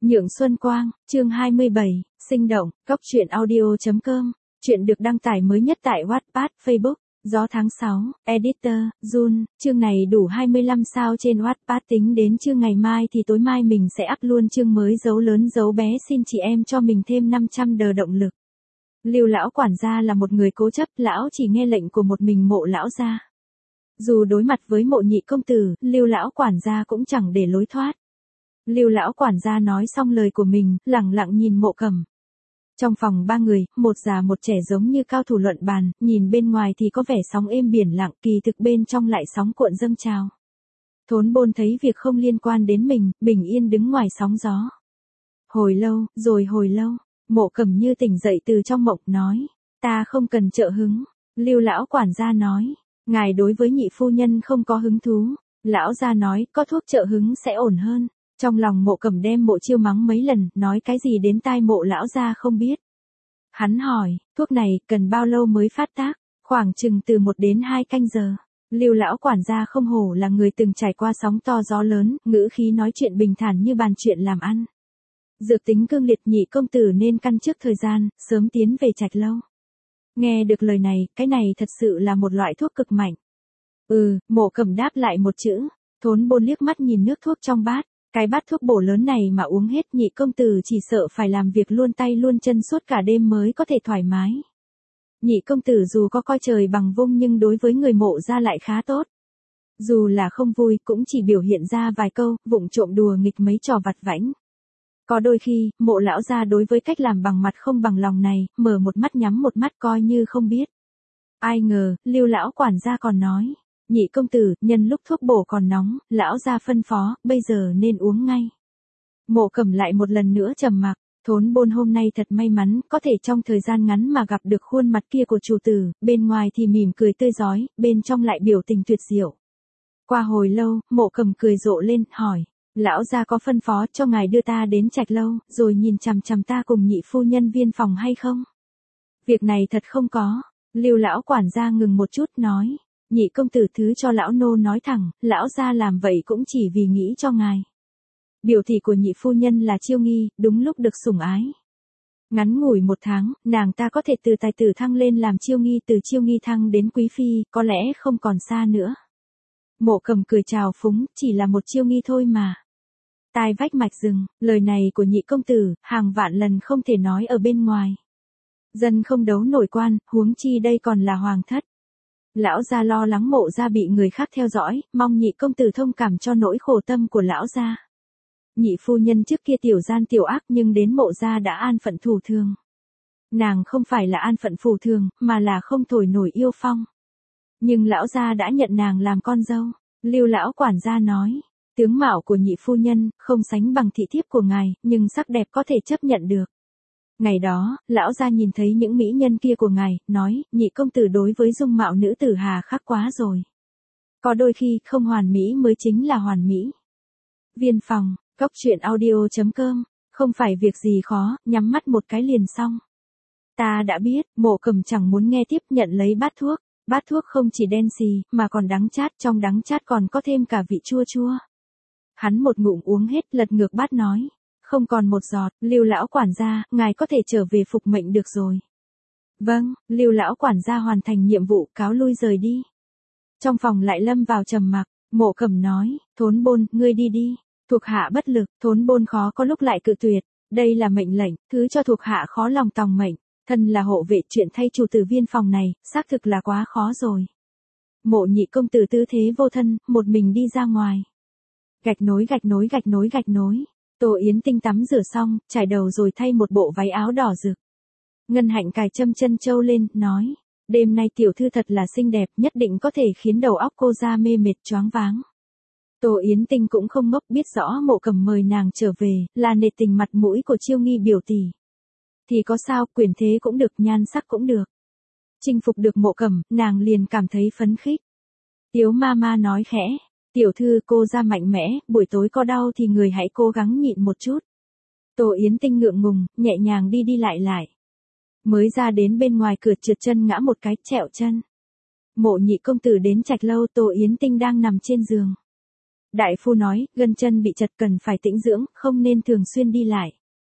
Nhượng Xuân Quang, chương 27, sinh động, cóc truyện audio.com, chuyện được đăng tải mới nhất tại Wattpad, Facebook, gió tháng 6, editor, Jun, chương này đủ 25 sao trên Wattpad tính đến chương ngày mai thì tối mai mình sẽ up luôn chương mới dấu lớn dấu bé xin chị em cho mình thêm 500 đờ động lực. Lưu lão quản gia là một người cố chấp, lão chỉ nghe lệnh của một mình Mộ lão gia. Dù đối mặt với Mộ nhị công tử, Lưu lão quản gia cũng chẳng để lối thoát. Lưu lão quản gia nói xong lời của mình, lẳng lặng nhìn Mộ Cầm. Trong phòng ba người, một già một trẻ giống như cao thủ luận bàn, nhìn bên ngoài thì có vẻ sóng êm biển lặng, kỳ thực bên trong lại sóng cuộn dâng trào. Thốn Bôn thấy việc không liên quan đến mình, bình yên đứng ngoài sóng gió. Hồi lâu, rồi hồi lâu, Mộ Cầm như tỉnh dậy từ trong mộng, nói, ta không cần trợ hứng. Lưu lão quản gia nói, ngài đối với nhị phu nhân không có hứng thú. Lão gia nói, có thuốc trợ hứng sẽ ổn hơn. Trong lòng Mộ Cầm đem Mộ Chiêu mắng mấy lần, nói cái gì đến tai Mộ lão gia không biết. Hắn hỏi, thuốc này cần bao lâu mới phát tác? Khoảng chừng từ 1 đến 2 canh giờ. Lưu lão quản gia không hổ là người từng trải qua sóng to gió lớn, ngữ khí nói chuyện bình thản như bàn chuyện làm ăn. Dược tính cương liệt, nhị công tử nên căn trước thời gian, sớm tiến về Trạch Lâu. Nghe được lời này, cái này thật sự là một loại thuốc cực mạnh. Mộ Cầm đáp lại một chữ. Thốn Bôn liếc mắt nhìn nước thuốc trong bát. Cái bát thuốc bổ lớn này mà uống hết, nhị công tử chỉ sợ phải làm việc luôn tay luôn chân suốt cả đêm mới có thể thoải mái. Nhị công tử dù có coi trời bằng vung nhưng đối với người Mộ gia lại khá tốt. Dù là không vui cũng chỉ biểu hiện ra vài câu, vụng trộm đùa nghịch mấy trò vặt vãnh. Có đôi khi, Mộ lão gia đối với cách làm bằng mặt không bằng lòng này, mở một mắt nhắm một mắt coi như không biết. Ai ngờ, Lưu lão quản gia còn nói, nhị công tử, nhân lúc thuốc bổ còn nóng, lão gia phân phó, bây giờ nên uống ngay. Mộ Cầm lại một lần nữa trầm mặc. Thốn Bôn hôm nay thật may mắn, có thể trong thời gian ngắn mà gặp được khuôn mặt kia của chủ tử, bên ngoài thì mỉm cười tươi rói, bên trong lại biểu tình tuyệt diệu. Qua hồi lâu, Mộ Cầm cười rộ lên, hỏi, lão gia có phân phó cho ngài đưa ta đến Trạch Lâu, rồi nhìn chằm chằm ta cùng nhị phu nhân viên phòng hay không? Việc này thật không có. Lưu lão quản gia ngừng một chút, nói, nhị công tử thứ cho lão nô nói thẳng, lão gia làm vậy cũng chỉ vì nghĩ cho ngài. Biểu thị của nhị phu nhân là Chiêu Nghi, đúng lúc được sủng ái. Ngắn ngủi 1 tháng, nàng ta có thể từ tài tử thăng lên làm Chiêu Nghi, từ Chiêu Nghi thăng đến quý phi, có lẽ không còn xa nữa. Mộ Cầm cười chào phúng, chỉ là một Chiêu Nghi thôi mà. Tai vách mạch rừng, lời này của nhị công tử, hàng vạn lần không thể nói ở bên ngoài. Dân không đấu nổi quan, huống chi đây còn là hoàng thất. Lão gia lo lắng Mộ gia bị người khác theo dõi, mong nhị công tử thông cảm cho nỗi khổ tâm của lão gia. Nhị phu nhân trước kia tiểu gian tiểu ác nhưng đến Mộ gia đã an phận thủ thường. Nàng không phải là an phận phù thường, mà là không thổi nổi yêu phong. Nhưng lão gia đã nhận nàng làm con dâu. Lưu lão quản gia nói, tướng mạo của nhị phu nhân không sánh bằng thị thiếp của ngài, nhưng sắc đẹp có thể chấp nhận được. Ngày đó, lão gia nhìn thấy những mỹ nhân kia của ngài, nói, nhị công tử đối với dung mạo nữ tử hà khắc quá rồi. Có đôi khi không hoàn mỹ mới chính là hoàn mỹ. Viên phòng, cóc truyện audio.com, không phải việc gì khó, nhắm mắt một cái liền xong. Ta đã biết. Mộ Cầm chẳng muốn nghe tiếp, nhận lấy bát thuốc. Bát thuốc không chỉ đen xì, mà còn đắng chát, trong đắng chát còn có thêm cả vị chua chua. Hắn một ngụm uống hết, lật ngược bát nói, không còn một giọt. Lưu lão quản gia, ngài có thể trở về phục mệnh được rồi. Vâng. Lưu lão quản gia hoàn thành nhiệm vụ, cáo lui rời đi. Trong phòng lại lâm vào trầm mặc. Mộ Cầm nói, Thốn Bôn, ngươi đi đi. Thuộc hạ bất lực. Thốn Bôn khó có lúc lại cự tuyệt. Đây là mệnh lệnh, thứ cho thuộc hạ khó lòng tòng mệnh. Thân là hộ vệ, chuyện thay chủ tử viên phòng này, xác thực là quá khó rồi. Mộ nhị công tử tư thế vô thân, một mình đi ra ngoài. Gạch nối gạch nối gạch nối gạch nối. Tô Yến Tinh tắm rửa xong, trải đầu rồi thay một bộ váy áo đỏ rực. Ngân Hạnh cài châm chân châu lên, nói, đêm nay tiểu thư thật là xinh đẹp, nhất định có thể khiến đầu óc cô ra mê mệt choáng váng. Tô Yến Tinh cũng không ngốc, biết rõ Mộ Cầm mời nàng trở về, là nể tình mặt mũi của Chiêu Nghi biểu tỷ. Thì có sao, quyền thế cũng được, nhan sắc cũng được. Chinh phục được Mộ Cầm, nàng liền cảm thấy phấn khích. Tiếu ma ma nói khẽ, tiểu thư cô ra mạnh mẽ, buổi tối có đau thì người hãy cố gắng nhịn một chút. Tô Yến Tinh ngượng ngùng, nhẹ nhàng đi đi lại lại. Mới ra đến bên ngoài cửa trượt chân ngã một cái, trẹo chân. Mộ nhị công tử đến Trạch Lâu, Tô Yến Tinh đang nằm trên giường. Đại phu nói, gân chân bị chật cần phải tĩnh dưỡng, không nên thường xuyên đi lại.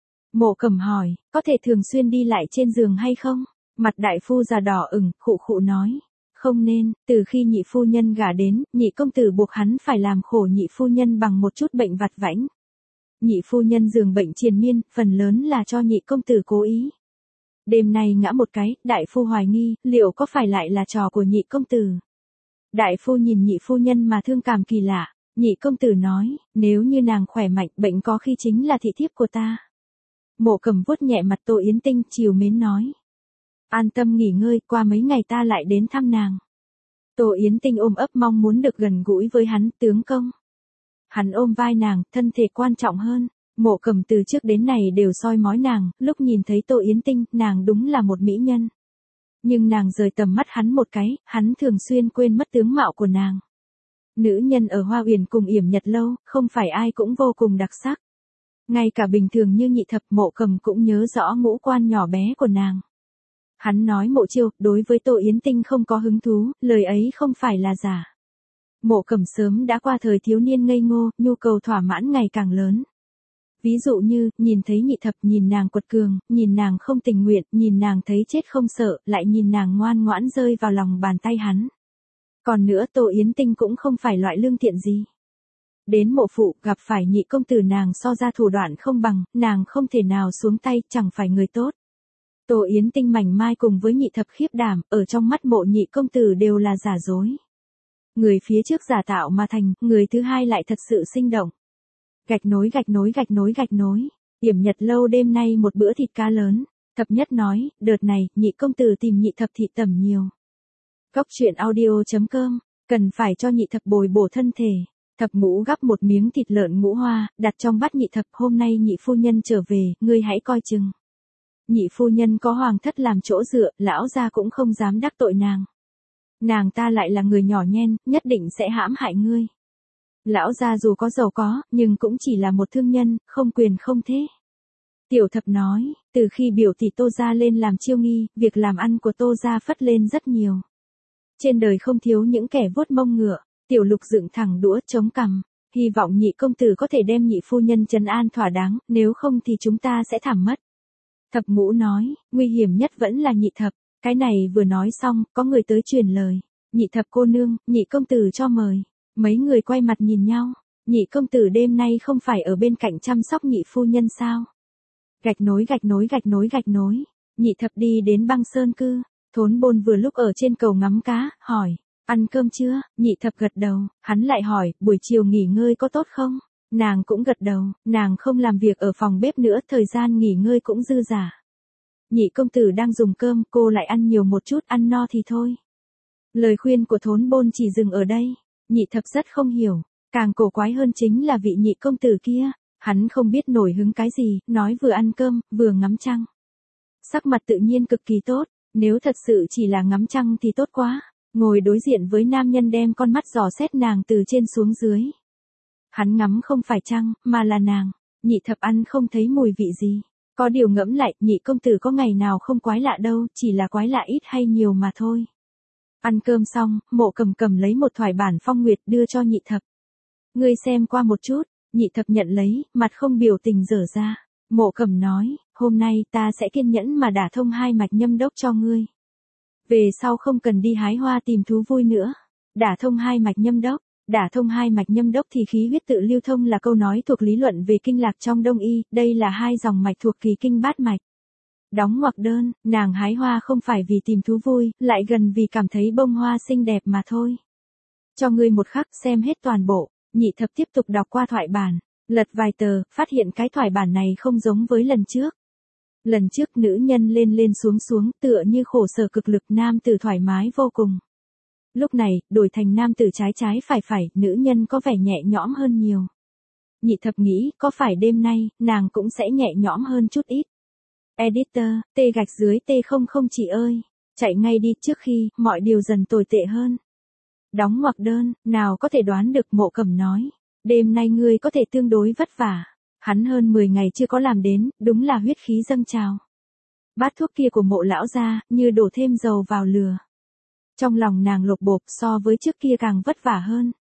Mộ Cẩm hỏi, có thể thường xuyên đi lại trên giường hay không? Mặt đại phu già đỏ ửng, khụ khụ nói. Không nên, từ khi nhị phu nhân gả đến, nhị công tử buộc hắn phải làm khổ nhị phu nhân bằng một chút bệnh vặt vãnh. Nhị phu nhân giường bệnh triền miên, phần lớn là cho nhị công tử cố ý. Đêm nay ngã một cái, đại phu hoài nghi, liệu có phải lại là trò của nhị công tử? Đại phu nhìn nhị phu nhân mà thương cảm kỳ lạ, nhị công tử nói, nếu như nàng khỏe mạnh, bệnh có khi chính là thị thiếp của ta. Mộ Cẩm vuốt nhẹ mặt Tô Yến Tinh, trìu mến nói. An tâm nghỉ ngơi, qua mấy ngày ta lại đến thăm nàng. Tô Yến Tinh ôm ấp mong muốn được gần gũi với hắn, tướng công. Hắn ôm vai nàng, thân thể quan trọng hơn. Mộ Cẩm từ trước đến nay đều soi mói nàng, lúc nhìn thấy Tô Yến Tinh, nàng đúng là một mỹ nhân. Nhưng nàng rời tầm mắt hắn một cái, hắn thường xuyên quên mất tướng mạo của nàng. Nữ nhân ở Hoa Uyển cùng Yểm Nhật lâu, không phải ai cũng vô cùng đặc sắc. Ngay cả bình thường như Nhị Thập, Mộ Cẩm cũng nhớ rõ ngũ quan nhỏ bé của nàng. Hắn nói Mộ Chiêu, đối với Tô Yến Tinh không có hứng thú, lời ấy không phải là giả. Mộ Cẩm sớm đã qua thời thiếu niên ngây ngô, nhu cầu thỏa mãn ngày càng lớn. Ví dụ như, nhìn thấy Nhị Thập, nhìn nàng quật cường, nhìn nàng không tình nguyện, nhìn nàng thấy chết không sợ, lại nhìn nàng ngoan ngoãn rơi vào lòng bàn tay hắn. Còn nữa Tô Yến Tinh cũng không phải loại lương thiện gì. Đến mộ phụ, gặp phải nhị công tử nàng so ra thủ đoạn không bằng, nàng không thể nào xuống tay, chẳng phải người tốt. Tô Yến Tinh mảnh mai cùng với Nhị Thập khiếp đảm, ở trong mắt mộ nhị công tử đều là giả dối. Người phía trước giả tạo mà thành, người thứ hai lại thật sự sinh động. Gạch nối gạch nối gạch nối gạch nối. Yểm Nhật lâu đêm nay một bữa thịt cá lớn. Thập Nhất nói, đợt này, nhị công tử tìm Nhị Thập thị tẩm nhiều. Cóc truyện audio.com, cần phải cho Nhị Thập bồi bổ thân thể. Thập Ngũ gắp một miếng thịt lợn ngũ hoa, đặt trong bát Nhị Thập, hôm nay nhị phu nhân trở về, ngươi hãy coi chừng. Nhị phu nhân có hoàng thất làm chỗ dựa, lão gia cũng không dám đắc tội nàng. Nàng ta lại là người nhỏ nhen, nhất định sẽ hãm hại ngươi. Lão gia dù có giàu có, nhưng cũng chỉ là một thương nhân, không quyền không thế. Tiểu Thập nói, từ khi biểu tỷ Tô gia lên làm chiêu nghi, việc làm ăn của Tô gia phất lên rất nhiều. Trên đời không thiếu những kẻ vuốt mông ngựa. Tiểu Lục dựng thẳng đũa chống cằm, hy vọng nhị công tử có thể đem nhị phu nhân trấn an thỏa đáng, nếu không thì chúng ta sẽ thảm mất. Thập Ngũ nói, nguy hiểm nhất vẫn là Nhị Thập. Cái này vừa nói xong, có người tới truyền lời. Nhị Thập cô nương, nhị công tử cho mời. Mấy người quay mặt nhìn nhau. Nhị công tử đêm nay không phải ở bên cạnh chăm sóc nhị phu nhân sao? Gạch nối gạch nối gạch nối gạch nối. Nhị Thập đi đến Băng Sơn Cư. Thốn Bôn vừa lúc ở trên cầu ngắm cá, hỏi. Ăn cơm chưa? Nhị Thập gật đầu, hắn lại hỏi, buổi chiều nghỉ ngơi có tốt không? Nàng cũng gật đầu, nàng không làm việc ở phòng bếp nữa, thời gian nghỉ ngơi cũng dư dả. Nhị công tử đang dùng cơm, cô lại ăn nhiều một chút, ăn no thì thôi. Lời khuyên của Thốn Bôn chỉ dừng ở đây. Nhị Thập rất không hiểu, càng cổ quái hơn chính là vị nhị công tử kia, hắn không biết nổi hứng cái gì, nói vừa ăn cơm, vừa ngắm trăng. Sắc mặt tự nhiên cực kỳ tốt, nếu thật sự chỉ là ngắm trăng thì tốt quá. Ngồi đối diện với nam nhân đem con mắt dò xét nàng từ trên xuống dưới. Hắn ngắm không phải trăng, mà là nàng. Nhị Thập ăn không thấy mùi vị gì. Có điều ngẫm lại, nhị công tử có ngày nào không quái lạ đâu, chỉ là quái lạ ít hay nhiều mà thôi. Ăn cơm xong, Mộ Cầm cầm lấy một thoại bản phong nguyệt đưa cho Nhị Thập. Ngươi xem qua một chút. Nhị Thập nhận lấy, mặt không biểu tình dở ra. Mộ Cầm nói, hôm nay ta sẽ kiên nhẫn mà đả thông hai mạch nhâm đốc cho ngươi. Về sau không cần đi hái hoa tìm thú vui nữa. Đả thông hai mạch nhâm đốc. Đả thông hai mạch nhâm đốc thì khí huyết tự lưu thông là câu nói thuộc lý luận về kinh lạc trong Đông y, đây là hai dòng mạch thuộc kỳ kinh bát mạch. Đóng ngoặc đơn, nàng hái hoa không phải vì tìm thú vui, lại gần vì cảm thấy bông hoa xinh đẹp mà thôi. Cho ngươi một khắc xem hết toàn bộ. Nhị Thập tiếp tục đọc qua thoại bản, lật vài tờ, phát hiện cái thoại bản này không giống với lần trước. Lần trước nữ nhân lên lên xuống xuống tựa như khổ sở cực lực, nam tử thoải mái vô cùng. Lúc này, đổi thành nam tử trái trái phải, nữ nhân có vẻ nhẹ nhõm hơn nhiều. Nhị Thập nghĩ, có phải đêm nay, nàng cũng sẽ nhẹ nhõm hơn chút ít. Editor, T_T00 chị ơi, chạy ngay đi trước khi, mọi điều dần tồi tệ hơn. Đóng ngoặc đơn, nào có thể đoán được. Mộ Cầm nói, đêm nay ngươi có thể tương đối vất vả. Hắn hơn 10 ngày chưa có làm đến, đúng là huyết khí dâng trào. Bát thuốc kia của Mộ lão gia, như đổ thêm dầu vào lửa. Trong lòng nàng lột bột, so với trước kia càng vất vả hơn.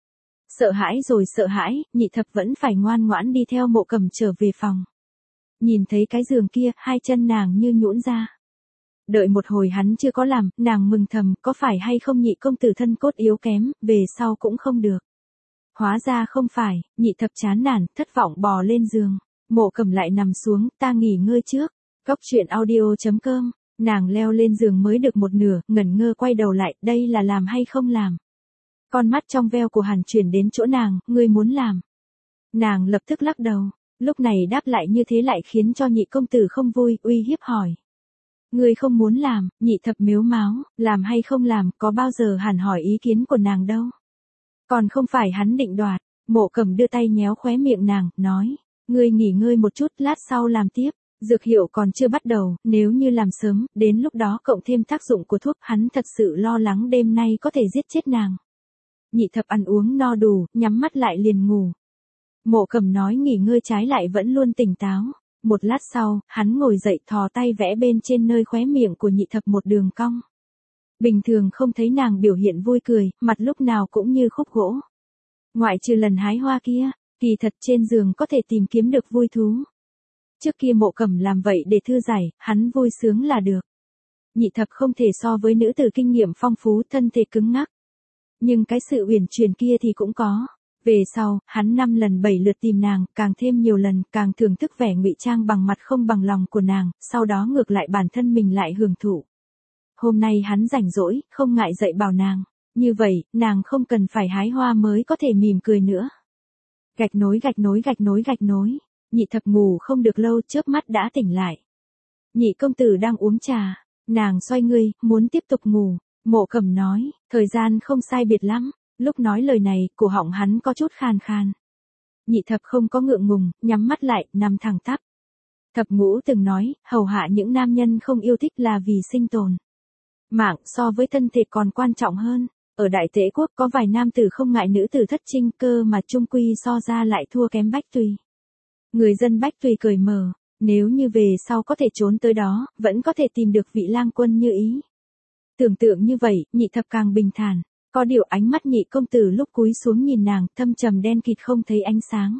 Sợ hãi rồi sợ hãi, Nhị Thập vẫn phải ngoan ngoãn đi theo Mộ Cẩm trở về phòng. Nhìn thấy cái giường kia, hai chân nàng như nhũn ra. Đợi một hồi hắn chưa có làm, nàng mừng thầm, có phải hay không Nhị công tử thân cốt yếu kém, về sau cũng không được. Hóa ra không phải, Nhị Thập chán nản, thất vọng bò lên giường. Mộ Cẩm lại nằm xuống, ta nghỉ ngơi trước. Cóc truyện audio.com, nàng leo lên giường mới được một nửa, ngẩn ngơ quay đầu lại, đây là làm hay không làm. Con mắt trong veo của Hàn chuyển đến chỗ nàng, ngươi muốn làm. Nàng lập tức lắc đầu, lúc này đáp lại như thế lại khiến cho Nhị công tử không vui, uy hiếp hỏi. Ngươi không muốn làm, Nhị Thập mếu máo, làm hay không làm, có bao giờ Hàn hỏi ý kiến của nàng đâu. Còn không phải hắn định đoạt, Mộ Cẩm đưa tay nhéo khóe miệng nàng, nói, ngươi nghỉ ngơi một chút, lát sau làm tiếp. Dược hiệu còn chưa bắt đầu, nếu như làm sớm, đến lúc đó cộng thêm tác dụng của thuốc, hắn thật sự lo lắng đêm nay có thể giết chết nàng. Nhị Thập ăn uống no đủ, nhắm mắt lại liền ngủ. Mộ Cẩm nói nghỉ ngơi trái lại vẫn luôn tỉnh táo. Một lát sau, hắn ngồi dậy thò tay vẽ bên trên nơi khóe miệng của Nhị Thập một đường cong. Bình thường không thấy nàng biểu hiện vui cười, mặt lúc nào cũng như khúc gỗ. Ngoại trừ lần hái hoa kia, kỳ thật trên giường có thể tìm kiếm được vui thú. Trước kia Mộ Cẩm làm vậy để thư giải, hắn vui sướng là được. Nhị Thập không thể so với nữ tử kinh nghiệm phong phú, thân thể cứng ngắc. Nhưng cái sự uyển chuyển kia thì cũng có. Về sau, hắn 5 lần 7 lượt tìm nàng, càng thêm nhiều lần, càng thưởng thức vẻ ngụy trang bằng mặt không bằng lòng của nàng, sau đó ngược lại bản thân mình lại hưởng thụ. Hôm nay hắn rảnh rỗi, không ngại dạy bảo nàng. Như vậy, nàng không cần phải hái hoa mới có thể mỉm cười nữa. Gạch nối gạch nối gạch nối gạch nối. Nhị Thập ngủ không được lâu, chớp mắt đã tỉnh lại. Nhị công tử đang uống trà, nàng xoay người, muốn tiếp tục ngủ. Mộ Cẩm nói, thời gian không sai biệt lắm. Lúc nói lời này, cổ họng hắn có chút khàn khàn. Nhị Thập không có ngượng ngùng, nhắm mắt lại, nằm thẳng tắp. Thập Ngũ từng nói, hầu hạ những nam nhân không yêu thích là vì sinh tồn. Mạng so với thân thể còn quan trọng hơn. Ở Đại Tễ Quốc có vài nam tử không ngại nữ tử thất trinh cơ mà chung quy so ra lại thua kém Bách Tùy. Người dân Bách Tùy cười mở, nếu như về sau có thể trốn tới đó, vẫn có thể tìm được vị lang quân như ý. Tưởng tượng như vậy, Nhị Thập càng bình thản. Có điều ánh mắt Nhị công tử lúc cúi xuống nhìn nàng, thâm trầm đen kịt không thấy ánh sáng.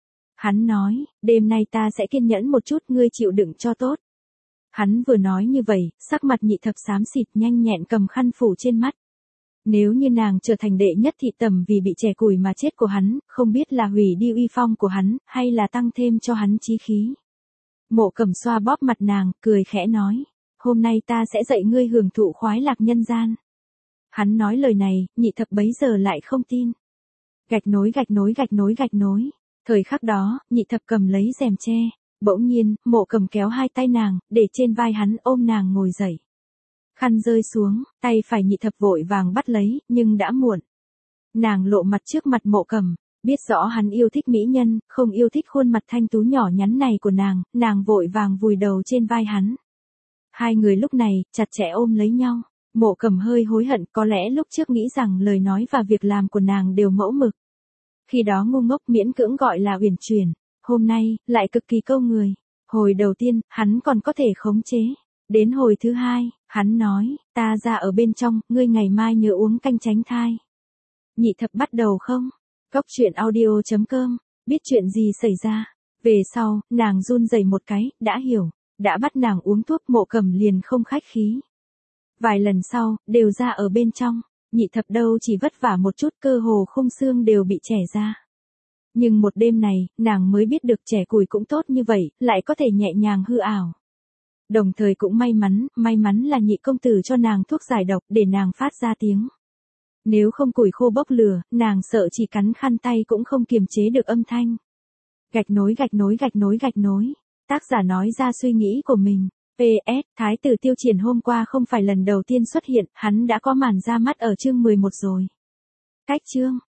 Hắn nói, đêm nay ta sẽ kiên nhẫn một chút, ngươi chịu đựng cho tốt. Hắn vừa nói như vậy, sắc mặt Nhị Thập xám xịt, nhanh nhẹn cầm khăn phủ trên mắt. Nếu như nàng trở thành đệ nhất thị tầm vì bị trẻ củi mà chết của hắn, không biết là hủy đi uy phong của hắn, hay là tăng thêm cho hắn chí khí. Mộ Cẩm xoa bóp mặt nàng, cười khẽ nói, hôm nay ta sẽ dạy ngươi hưởng thụ khoái lạc nhân gian. Hắn nói lời này, Nhị Thập bấy giờ lại không tin. Gạch nối gạch nối gạch nối gạch nối. Thời khắc đó, Nhị Thập cầm lấy rèm tre. Bỗng nhiên, Mộ Cẩm kéo hai tay nàng, để trên vai hắn ôm nàng ngồi dậy. Khăn rơi xuống, tay phải Nhị Thập vội vàng bắt lấy, nhưng đã muộn. Nàng lộ mặt trước mặt Mộ Cẩm, biết rõ hắn yêu thích mỹ nhân, không yêu thích khuôn mặt thanh tú nhỏ nhắn này của nàng vội vàng vùi đầu trên vai hắn. Hai người lúc này, chặt chẽ ôm lấy nhau. Mộ Cẩm hơi hối hận, có lẽ lúc trước nghĩ rằng lời nói và việc làm của nàng đều mẫu mực. Khi đó ngu ngốc miễn cưỡng gọi là uyển chuyển, hôm nay, lại cực kỳ câu người. Hồi đầu tiên, hắn còn có thể khống chế. Đến hồi thứ hai, hắn nói, ta ra ở bên trong, ngươi ngày mai nhớ uống canh tránh thai. Nhị Thập bắt đầu không? Cóc truyện audio.com, biết chuyện gì xảy ra. Về sau, nàng run rẩy một cái, đã hiểu, đã bắt nàng uống thuốc. Mộ Cẩm liền không khách khí. Vài lần sau, đều ra ở bên trong, Nhị Thập đâu chỉ vất vả một chút, cơ hồ khung xương đều bị chẻ ra. Nhưng một đêm này, nàng mới biết được chẻ củi cũng tốt như vậy, lại có thể nhẹ nhàng hư ảo. Đồng thời cũng may mắn là Nhị công tử cho nàng thuốc giải độc để nàng phát ra tiếng. Nếu không củi khô bốc lửa, nàng sợ chỉ cắn khăn tay cũng không kiềm chế được âm thanh. Gạch nối gạch nối gạch nối gạch nối. Tác giả nói ra suy nghĩ của mình. PS, Thái tử Tiêu Triển hôm qua không phải lần đầu tiên xuất hiện, hắn đã có màn ra mắt ở chương 11 rồi. Cách chương